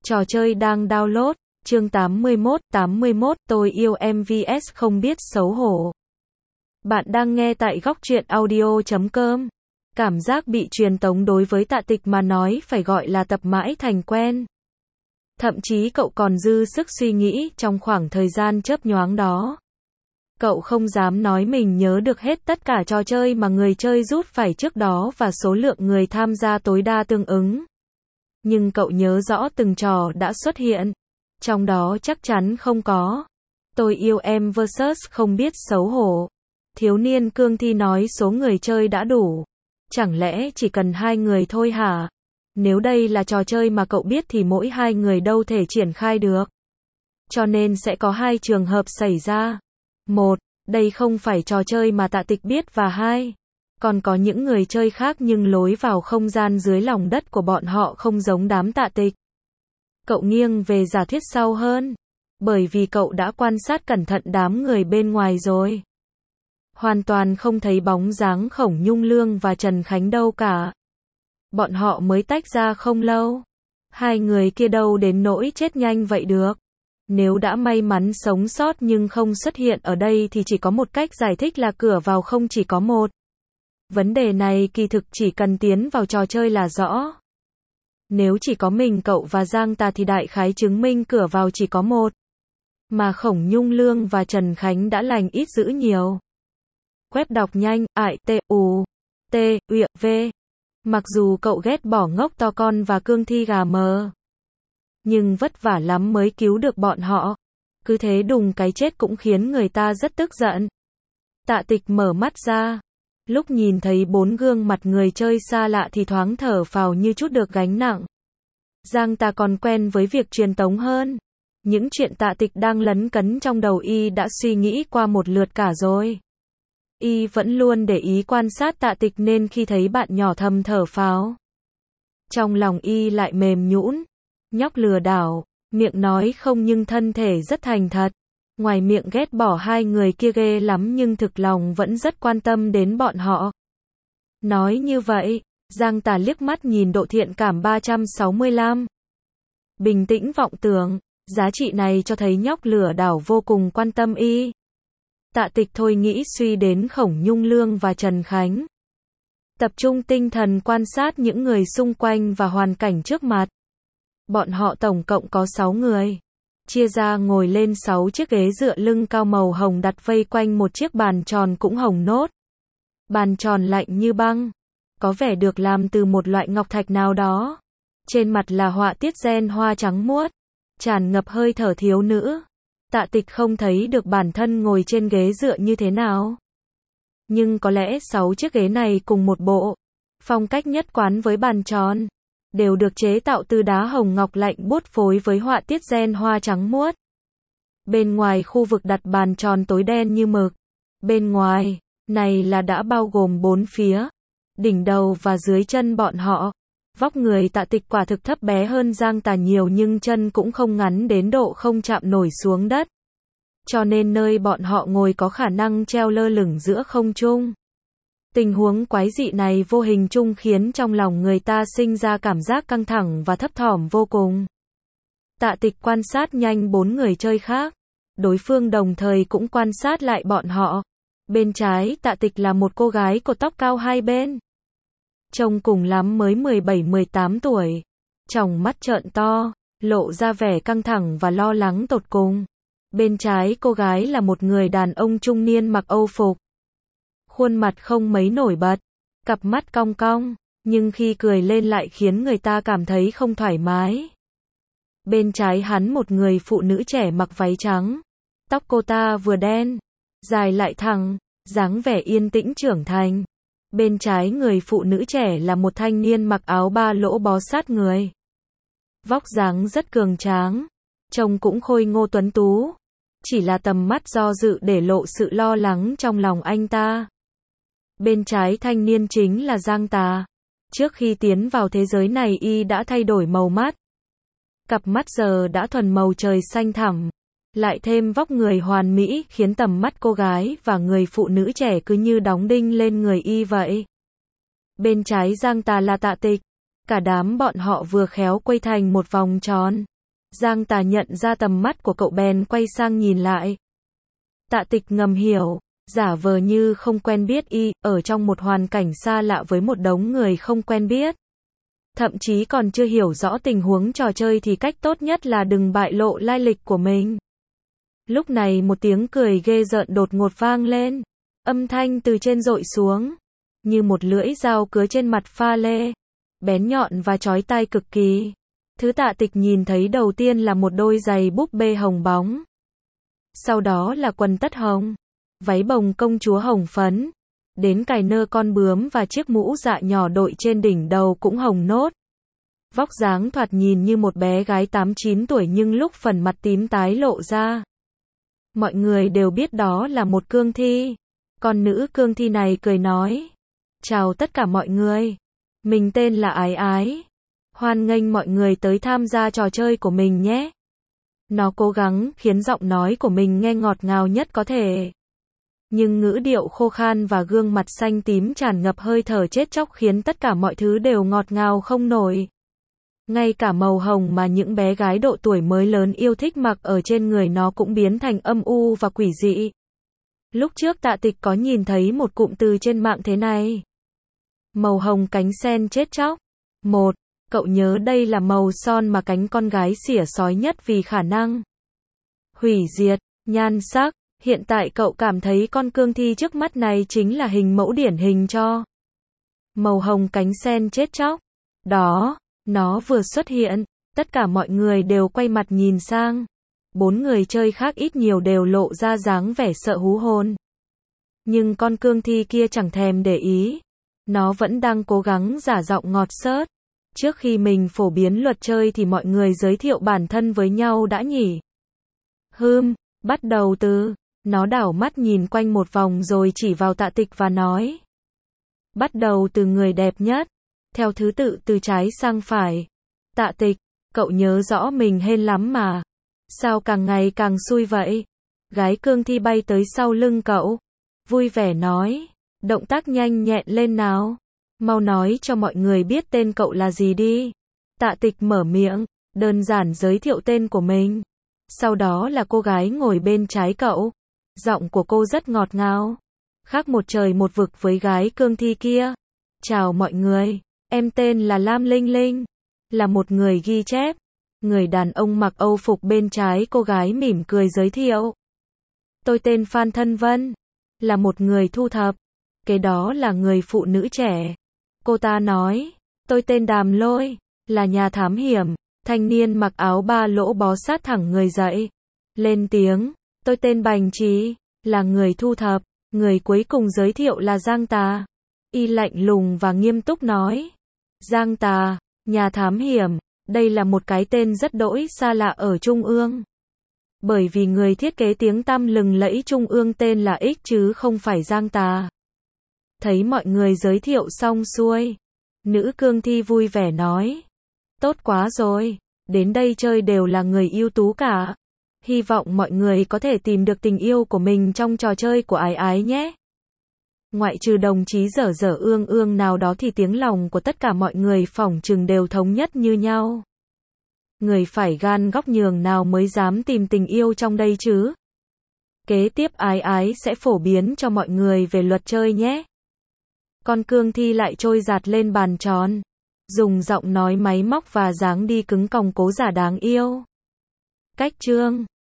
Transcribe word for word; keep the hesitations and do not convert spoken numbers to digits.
Trò chơi đang download, chương tám mươi mốt, tám mươi mốt, tôi yêu em vs không biết xấu hổ. Bạn đang nghe tại góc truyện audio chấm com. Cảm giác bị truyền tống đối với Tạ Tịch mà nói phải gọi là tập mãi thành quen. Thậm chí cậu còn dư sức suy nghĩ trong khoảng thời gian chớp nhoáng đó. Cậu không dám nói mình nhớ được hết tất cả trò chơi mà người chơi rút phải trước đó và số lượng người tham gia tối đa tương ứng. Nhưng cậu nhớ rõ từng trò đã xuất hiện. Trong đó chắc chắn không có Tôi yêu em versus không biết xấu hổ. Thiếu niên cương thi nói số người chơi đã đủ. Chẳng lẽ chỉ cần hai người thôi hả? Nếu đây là trò chơi mà cậu biết thì mỗi hai người đâu thể triển khai được. Cho nên sẽ có hai trường hợp xảy ra. Một, đây không phải trò chơi mà Tạ Tịch biết và hai, còn có những người chơi khác nhưng lối vào không gian dưới lòng đất của bọn họ không giống đám Tạ Tịch. Cậu nghiêng về giả thuyết sau hơn, bởi vì cậu đã quan sát cẩn thận đám người bên ngoài rồi. Hoàn toàn không thấy bóng dáng Khổng Nhung Lương và Trần Khánh đâu cả. Bọn họ mới tách ra không lâu. Hai người kia đâu đến nỗi chết nhanh vậy được. Nếu đã may mắn sống sót nhưng không xuất hiện ở đây thì chỉ có một cách giải thích là cửa vào không chỉ có một. Vấn đề này kỳ thực chỉ cần tiến vào trò chơi là rõ. Nếu chỉ có mình cậu và Giang Tà thì đại khái chứng minh cửa vào chỉ có một. Mà Khổng Nhung Lương và Trần Khánh đã lành ít dữ nhiều. Web đọc nhanh, ải, t, u, t, u, v. Mặc dù cậu ghét bỏ ngốc to con và cương thi gà mờ. Nhưng vất vả lắm mới cứu được bọn họ. Cứ thế đùng cái chết cũng khiến người ta rất tức giận. Tạ Tịch mở mắt ra. Lúc nhìn thấy bốn gương mặt người chơi xa lạ thì thoáng thở phào như chút được gánh nặng. Giang Tà còn quen với việc truyền tống hơn. Những chuyện Tạ Tịch đang lấn cấn trong đầu y đã suy nghĩ qua một lượt cả rồi. Y vẫn luôn để ý quan sát Tạ Tịch nên khi thấy bạn nhỏ thầm thở phào. Trong lòng y lại mềm nhũn. Nhóc lừa đảo, miệng nói không nhưng thân thể rất thành thật. Ngoài miệng ghét bỏ hai người kia ghê lắm nhưng thực lòng vẫn rất quan tâm đến bọn họ. Nói như vậy, Giang Tà liếc mắt nhìn độ thiện cảm ba trăm sáu mươi lăm. Bình tĩnh vọng tưởng, giá trị này cho thấy nhóc lừa đảo vô cùng quan tâm y. Tạ Tịch thôi nghĩ suy đến Khổng Nhung Lương và Trần Khánh. Tập trung tinh thần quan sát những người xung quanh và hoàn cảnh trước mặt. Bọn họ tổng cộng có sáu người. Chia ra ngồi lên sáu chiếc ghế dựa lưng cao màu hồng đặt vây quanh một chiếc bàn tròn cũng hồng nốt. Bàn tròn lạnh như băng. Có vẻ được làm từ một loại ngọc thạch nào đó. Trên mặt là họa tiết gen hoa trắng muốt. Tràn ngập hơi thở thiếu nữ. Tạ Tịch không thấy được bản thân ngồi trên ghế dựa như thế nào. Nhưng có lẽ sáu chiếc ghế này cùng một bộ. Phong cách nhất quán với bàn tròn. Đều được chế tạo từ đá hồng ngọc lạnh buốt phối với họa tiết gen hoa trắng muốt. Bên ngoài khu vực đặt bàn tròn tối đen như mực. Bên ngoài, này là đã bao gồm bốn phía. Đỉnh đầu và dưới chân bọn họ. Vóc người Tạ Tịch quả thực thấp bé hơn Giang Tà nhiều nhưng chân cũng không ngắn đến độ không chạm nổi xuống đất. Cho nên nơi bọn họ ngồi có khả năng treo lơ lửng giữa không trung. Tình huống quái dị này vô hình chung khiến trong lòng người ta sinh ra cảm giác căng thẳng và thấp thỏm vô cùng. Tạ Tịch quan sát nhanh bốn người chơi khác. Đối phương đồng thời cũng quan sát lại bọn họ. Bên trái Tạ Tịch là một cô gái cột tóc cao hai bên. Trông cùng lắm mới mười bảy mười tám tuổi. Tròng mắt trợn to, lộ ra vẻ căng thẳng và lo lắng tột cùng. Bên trái cô gái là một người đàn ông trung niên mặc âu phục. Khuôn mặt không mấy nổi bật, cặp mắt cong cong, nhưng khi cười lên lại khiến người ta cảm thấy không thoải mái. Bên trái hắn một người phụ nữ trẻ mặc váy trắng. Tóc cô ta vừa đen, dài lại thẳng, dáng vẻ yên tĩnh trưởng thành. Bên trái người phụ nữ trẻ là một thanh niên mặc áo ba lỗ bó sát người. Vóc dáng rất cường tráng, trông cũng khôi ngô tuấn tú. Chỉ là tầm mắt do dự để lộ sự lo lắng trong lòng anh ta. Bên trái thanh niên chính là Giang Tà. Trước khi tiến vào thế giới này y đã thay đổi màu mắt. Cặp mắt giờ đã thuần màu trời xanh thẳm. Lại thêm vóc người hoàn mỹ khiến tầm mắt cô gái và người phụ nữ trẻ cứ như đóng đinh lên người y vậy. Bên trái Giang Tà là Tạ Tịch. Cả đám bọn họ vừa khéo quây thành một vòng tròn. Giang Tà nhận ra tầm mắt của cậu bèn quay sang nhìn lại. Tạ Tịch ngầm hiểu, giả vờ như không quen biết y, ở trong một hoàn cảnh xa lạ với một đống người không quen biết. Thậm chí còn chưa hiểu rõ tình huống trò chơi thì cách tốt nhất là đừng bại lộ lai lịch của mình. Lúc này một tiếng cười ghê rợn đột ngột vang lên, âm thanh từ trên dội xuống, như một lưỡi dao cứa trên mặt pha lê, bén nhọn và chói tai cực kỳ. Thứ Tạ Tịch nhìn thấy đầu tiên là một đôi giày búp bê hồng bóng. Sau đó là quần tất hồng, váy bồng công chúa hồng phấn, đến cài nơ con bướm và chiếc mũ dạ nhỏ đội trên đỉnh đầu cũng hồng nốt. Vóc dáng thoạt nhìn như một bé gái tám chín tuổi nhưng lúc phần mặt tím tái lộ ra. Mọi người đều biết đó là một cương thi. Con nữ cương thi này cười nói: "Chào tất cả mọi người. Mình tên là Ái Ái. Hoan nghênh mọi người tới tham gia trò chơi của mình nhé." Nó cố gắng khiến giọng nói của mình nghe ngọt ngào nhất có thể. Nhưng ngữ điệu khô khan và gương mặt xanh tím tràn ngập hơi thở chết chóc khiến tất cả mọi thứ đều ngọt ngào không nổi. Ngay cả màu hồng mà những bé gái độ tuổi mới lớn yêu thích mặc ở trên người nó cũng biến thành âm u và quỷ dị. Lúc trước Tạ Tịch có nhìn thấy một cụm từ trên mạng thế này: màu hồng cánh sen chết chóc. Một, cậu nhớ đây là màu son mà cánh con gái xỉa xói nhất vì khả năng hủy diệt, nhan sắc. Hiện tại cậu cảm thấy con cương thi trước mắt này chính là hình mẫu điển hình cho màu hồng cánh sen chết chóc. Đó, nó vừa xuất hiện, tất cả mọi người đều quay mặt nhìn sang. Bốn người chơi khác ít nhiều đều lộ ra dáng vẻ sợ hú hồn. Nhưng con cương thi kia chẳng thèm để ý. Nó vẫn đang cố gắng giả giọng ngọt xớt. Trước khi mình phổ biến luật chơi thì mọi người giới thiệu bản thân với nhau đã nhỉ? Hừm, bắt đầu từ... Nó đảo mắt nhìn quanh một vòng rồi chỉ vào Tạ Tịch và nói: "Bắt đầu từ người đẹp nhất, theo thứ tự từ trái sang phải." Tạ Tịch, cậu nhớ rõ mình hên lắm mà. Sao càng ngày càng xui vậy? Gái cương thi bay tới sau lưng cậu, vui vẻ nói: "Động tác nhanh nhẹn lên nào. Mau nói cho mọi người biết tên cậu là gì đi." Tạ Tịch mở miệng, đơn giản giới thiệu tên của mình. Sau đó là cô gái ngồi bên trái cậu. Giọng của cô rất ngọt ngào, khác một trời một vực với gái cương thi kia. "Chào mọi người, em tên là Lam Linh Linh, là một người ghi chép." Người đàn ông mặc Âu phục bên trái cô gái mỉm cười giới thiệu: "Tôi tên Phan Thân Vân, là một người thu thập." Kế đó là người phụ nữ trẻ. Cô ta nói: "Tôi tên Đàm Lôi, là nhà thám hiểm." Thanh niên mặc áo ba lỗ bó sát thẳng người dậy, lên tiếng: "Tôi tên Bành Trí, là người thu thập." Người cuối cùng giới thiệu là Giang Tà. Y lạnh lùng và nghiêm túc nói: "Giang Tà, nhà thám hiểm." Đây là một cái tên rất đỗi xa lạ ở Trung ương. Bởi vì người thiết kế tiếng tăm lừng lẫy Trung ương tên là X chứ không phải Giang Tà. Thấy mọi người giới thiệu xong xuôi, nữ cương thi vui vẻ nói: "Tốt quá rồi, đến đây chơi đều là người ưu tú cả. Hy vọng mọi người có thể tìm được tình yêu của mình trong trò chơi của Ái Ái nhé." Ngoại trừ đồng chí dở dở ương ương nào đó thì tiếng lòng của tất cả mọi người phỏng chừng đều thống nhất như nhau. Người phải gan góc nhường nào mới dám tìm tình yêu trong đây chứ? Kế tiếp Ái Ái sẽ phổ biến cho mọi người về luật chơi nhé. Con cương thi lại trôi giạt lên bàn tròn, dùng giọng nói máy móc và dáng đi cứng còng cố giả đáng yêu. Cách chương